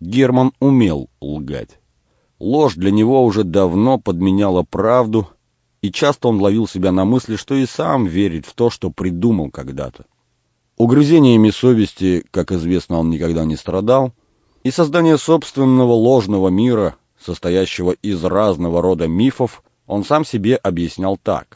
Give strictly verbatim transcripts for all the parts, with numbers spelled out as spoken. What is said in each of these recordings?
Герман умел лгать. Ложь для него уже давно подменяла правду, и часто он ловил себя на мысли, что и сам верит в то, что придумал когда-то. Угрызениями совести, как известно, он никогда не страдал, и создание собственного ложного мира, состоящего из разного рода мифов, он сам себе объяснял так.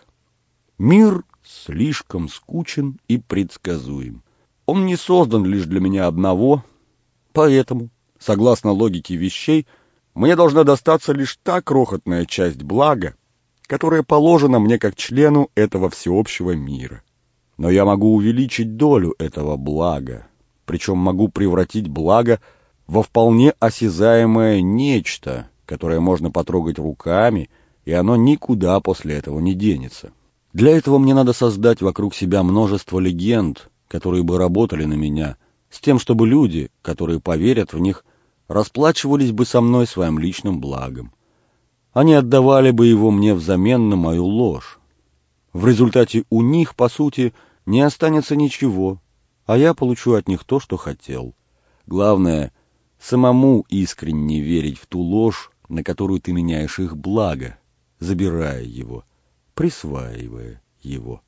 «Мир слишком скучен и предсказуем. Он не создан лишь для меня одного, поэтому, согласно логике вещей, мне должна достаться лишь та крохотная часть блага, которая положена мне как члену этого всеобщего мира. Но я могу увеличить долю этого блага, причем могу превратить благо во вполне осязаемое нечто, которое можно потрогать руками, и оно никуда после этого не денется. Для этого мне надо создать вокруг себя множество легенд, которые бы работали на меня, с тем, чтобы люди, которые поверят в них, расплачивались бы со мной своим личным благом. Они отдавали бы его мне взамен на мою ложь. В результате у них, по сути, не останется ничего, а я получу от них то, что хотел. Главное, самому искренне верить в ту ложь, на которую ты меняешь их благо, забирая его, присваивая его.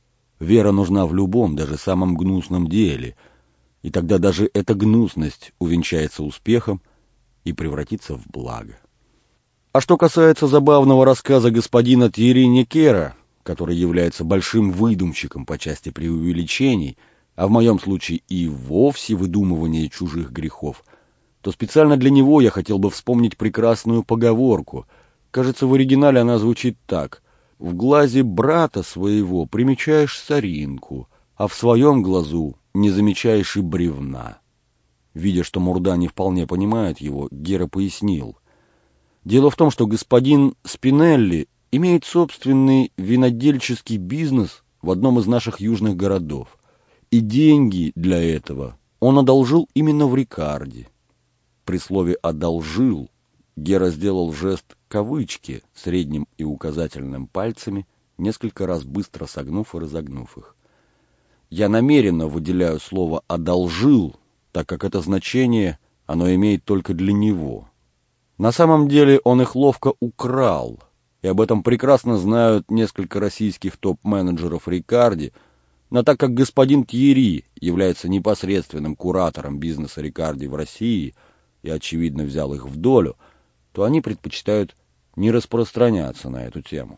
Вера нужна в любом, даже самом гнусном деле, и тогда даже эта гнусность увенчается успехом и превратится в благо. А что касается забавного рассказа господина Тьерри Некера, который является большим выдумщиком по части преувеличений, а в моем случае и вовсе выдумывания чужих грехов, то специально для него я хотел бы вспомнить прекрасную поговорку. Кажется, в оригинале она звучит так: «В глазе брата своего примечаешь соринку, а в своем глазу не замечаешь и бревна». Видя, что Мурда не вполне понимает его, Гера пояснил. Дело в том, что господин Спинелли имеет собственный винодельческий бизнес в одном из наших южных городов, и деньги для этого он одолжил именно в Рикарде. При слове «одолжил» Гера сделал жест кавычки средним и указательным пальцами, несколько раз быстро согнув и разогнув их. Я намеренно выделяю слово «одолжил», так как это значение оно имеет только для него. На самом деле он их ловко украл, и об этом прекрасно знают несколько российских топ-менеджеров Рикарди, но так как господин Тьерри является непосредственным куратором бизнеса Рикарди в России и, очевидно, взял их в долю, то они предпочитают не распространяться на эту тему.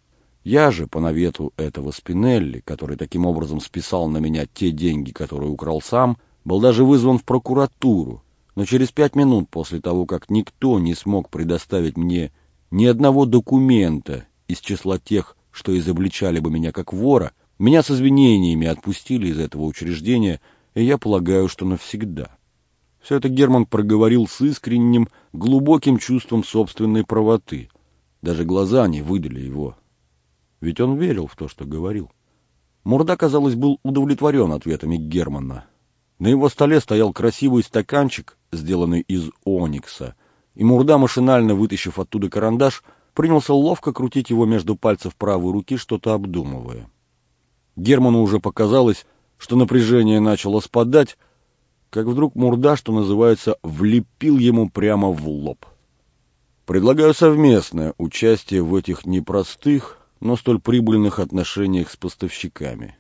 Я же, по навету этого Спинелли, который таким образом списал на меня те деньги, которые украл сам, был даже вызван в прокуратуру, но через пять минут после того, как никто не смог предоставить мне ни одного документа из числа тех, что изобличали бы меня как вора, меня с извинениями отпустили из этого учреждения, и я полагаю, что навсегда. Все это Герман проговорил с искренним, глубоким чувством собственной правоты. Даже глаза не выдали его. Ведь он верил в то, что говорил. Мурда, казалось, был удовлетворен ответами Германа. На его столе стоял красивый стаканчик, сделанный из оникса, и Мурда, машинально вытащив оттуда карандаш, принялся ловко крутить его между пальцев правой руки, что-то обдумывая. Герману уже показалось, что напряжение начало спадать, как вдруг Мурда, что называется, влепил ему прямо в лоб. Предлагаю совместное участие в этих непростых, но столь прибыльных отношениях с поставщиками.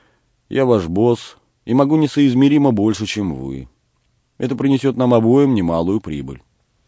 Я ваш босс и могу несоизмеримо больше, чем вы. Это принесет нам обоим немалую прибыль.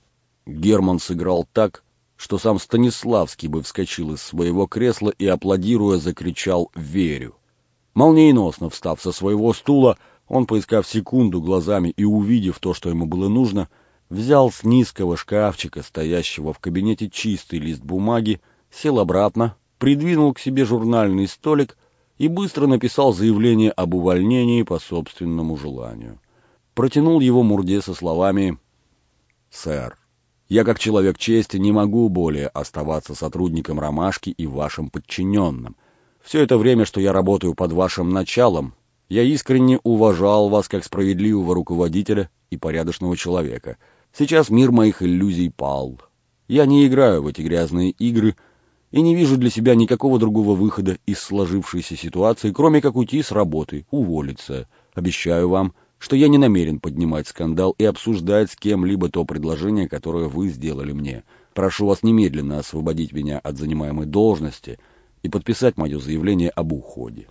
Герман сыграл так, что сам Станиславский бы вскочил из своего кресла и, аплодируя, закричал «Верю». Молниеносно встав со своего стула, он, поискав секунду глазами и увидев то, что ему было нужно, взял с низкого шкафчика, стоящего в кабинете, чистый лист бумаги, сел обратно, придвинул к себе журнальный столик и быстро написал заявление об увольнении по собственному желанию. Протянул его Мурде со словами «Сэр, я, как человек чести, не могу более оставаться сотрудником «Ромашки» и вашим подчиненным. Все это время, что я работаю под вашим началом, я искренне уважал вас как справедливого руководителя и порядочного человека. Сейчас мир моих иллюзий пал. Я не играю в эти грязные игры и не вижу для себя никакого другого выхода из сложившейся ситуации, кроме как уйти с работы, уволиться. Обещаю вам, что я не намерен поднимать скандал и обсуждать с кем-либо то предложение, которое вы сделали мне. Прошу вас немедленно освободить меня от занимаемой должности и подписать мое заявление об уходе».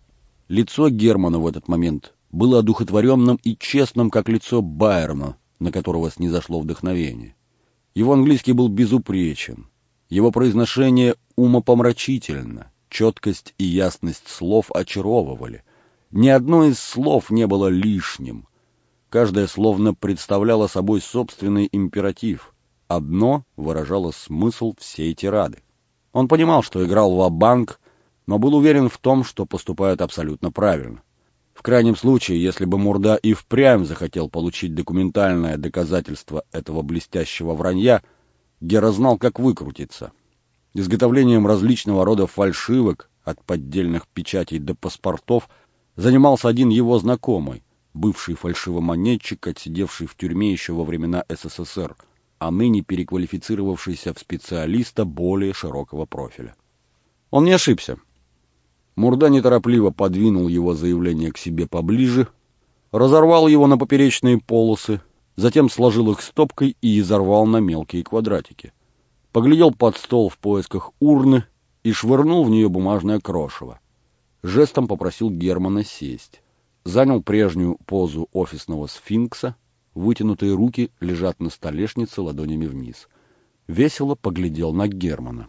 Лицо Германа в этот момент было одухотворенным и честным, как лицо Байрона, на которого снизошло вдохновение. Его английский был безупречен, его произношение умопомрачительно, четкость и ясность слов очаровывали. Ни одно из слов не было лишним. Каждое словно представляло собой собственный императив. Одно выражало смысл всей тирады. Он понимал, что играл ва-банк, но был уверен в том, что поступает абсолютно правильно. В крайнем случае, если бы Мурда и впрямь захотел получить документальное доказательство этого блестящего вранья, Гера знал, как выкрутиться. Изготовлением различного рода фальшивок, от поддельных печатей до паспортов, занимался один его знакомый, бывший фальшивомонетчик, отсидевший в тюрьме еще во времена эс эс эс эр, а ныне переквалифицировавшийся в специалиста более широкого профиля. Он не ошибся. Мурда неторопливо подвинул его заявление к себе поближе, разорвал его на поперечные полосы, затем сложил их стопкой и изорвал на мелкие квадратики. Поглядел под стол в поисках урны и швырнул в нее бумажное крошево. Жестом попросил Германа сесть. Занял прежнюю позу офисного сфинкса, вытянутые руки лежат на столешнице ладонями вниз. Весело поглядел на Германа.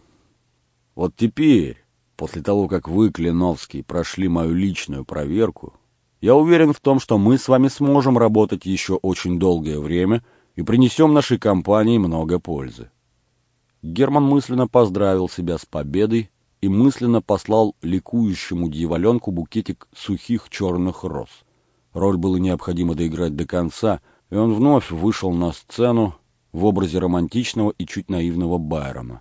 «Вот теперь, после того, как вы, Кленовский, прошли мою личную проверку, я уверен в том, что мы с вами сможем работать еще очень долгое время и принесем нашей компании много пользы». Герман мысленно поздравил себя с победой и мысленно послал ликующему дьяволенку букетик сухих черных роз. Роль было необходимо доиграть до конца, и он вновь вышел на сцену в образе романтичного и чуть наивного Байрона.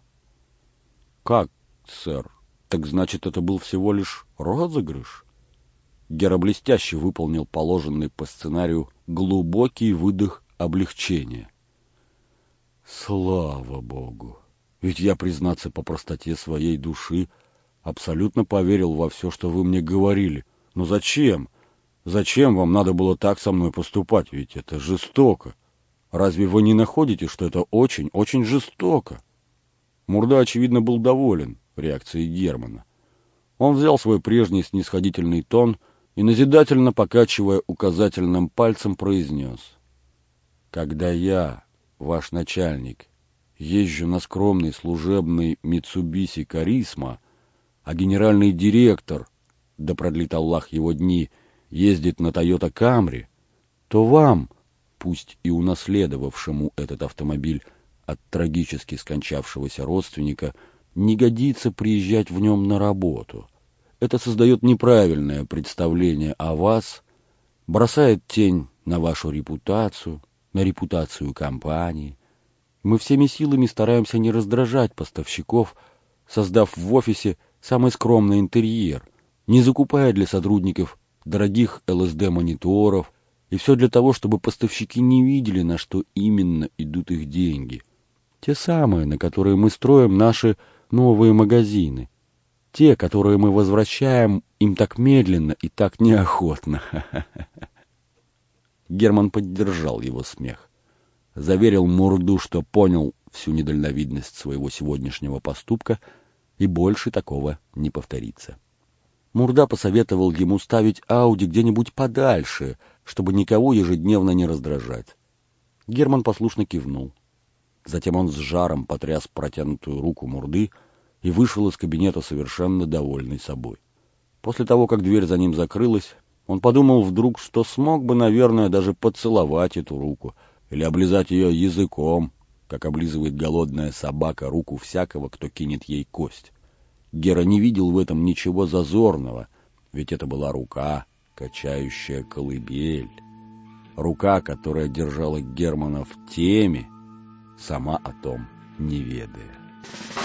«Как, сэр? Так значит, это был всего лишь розыгрыш?» Гера блестяще выполнил положенный по сценарию глубокий выдох облегчения. «Слава Богу! Ведь я, признаться по простоте своей души, абсолютно поверил во все, что вы мне говорили. Но зачем? Зачем вам надо было так со мной поступать? Ведь это жестоко. Разве вы не находите, что это очень, очень жестоко?» Мурда, очевидно, был доволен реакцией Германа. Он взял свой прежний снисходительный тон и, назидательно покачивая указательным пальцем, произнес: «Когда я, ваш начальник, езжу на скромный служебный Митсубиси Карисма, а генеральный директор, да продлит Аллах его дни, ездит на Тойота Камри, то вам, пусть и унаследовавшему этот автомобиль от трагически скончавшегося родственника, не годится приезжать в нем на работу. Это создает неправильное представление о вас, бросает тень на вашу репутацию, на репутацию компании. Мы всеми силами стараемся не раздражать поставщиков, создав в офисе самый скромный интерьер, не закупая для сотрудников дорогих эл эс ди-мониторов, и все для того, чтобы поставщики не видели, на что именно идут их деньги. Те самые, на которые мы строим наши новые магазины. Те, которые мы возвращаем им так медленно и так неохотно. Герман поддержал его смех. Заверил Мурду, что понял всю недальновидность своего сегодняшнего поступка, и больше такого не повторится. Мурда посоветовал ему ставить Ауди где-нибудь подальше, чтобы никого ежедневно не раздражать. Герман послушно кивнул. Затем он с жаром потряс протянутую руку Мурды и вышел из кабинета совершенно довольный собой. После того, как дверь за ним закрылась, он подумал вдруг, что смог бы, наверное, даже поцеловать эту руку или облизать ее языком, как облизывает голодная собака руку всякого, кто кинет ей кость. Гера не видел в этом ничего зазорного, ведь это была рука, качающая колыбель. Рука, которая держала Германа в теме, сама о том не ведая.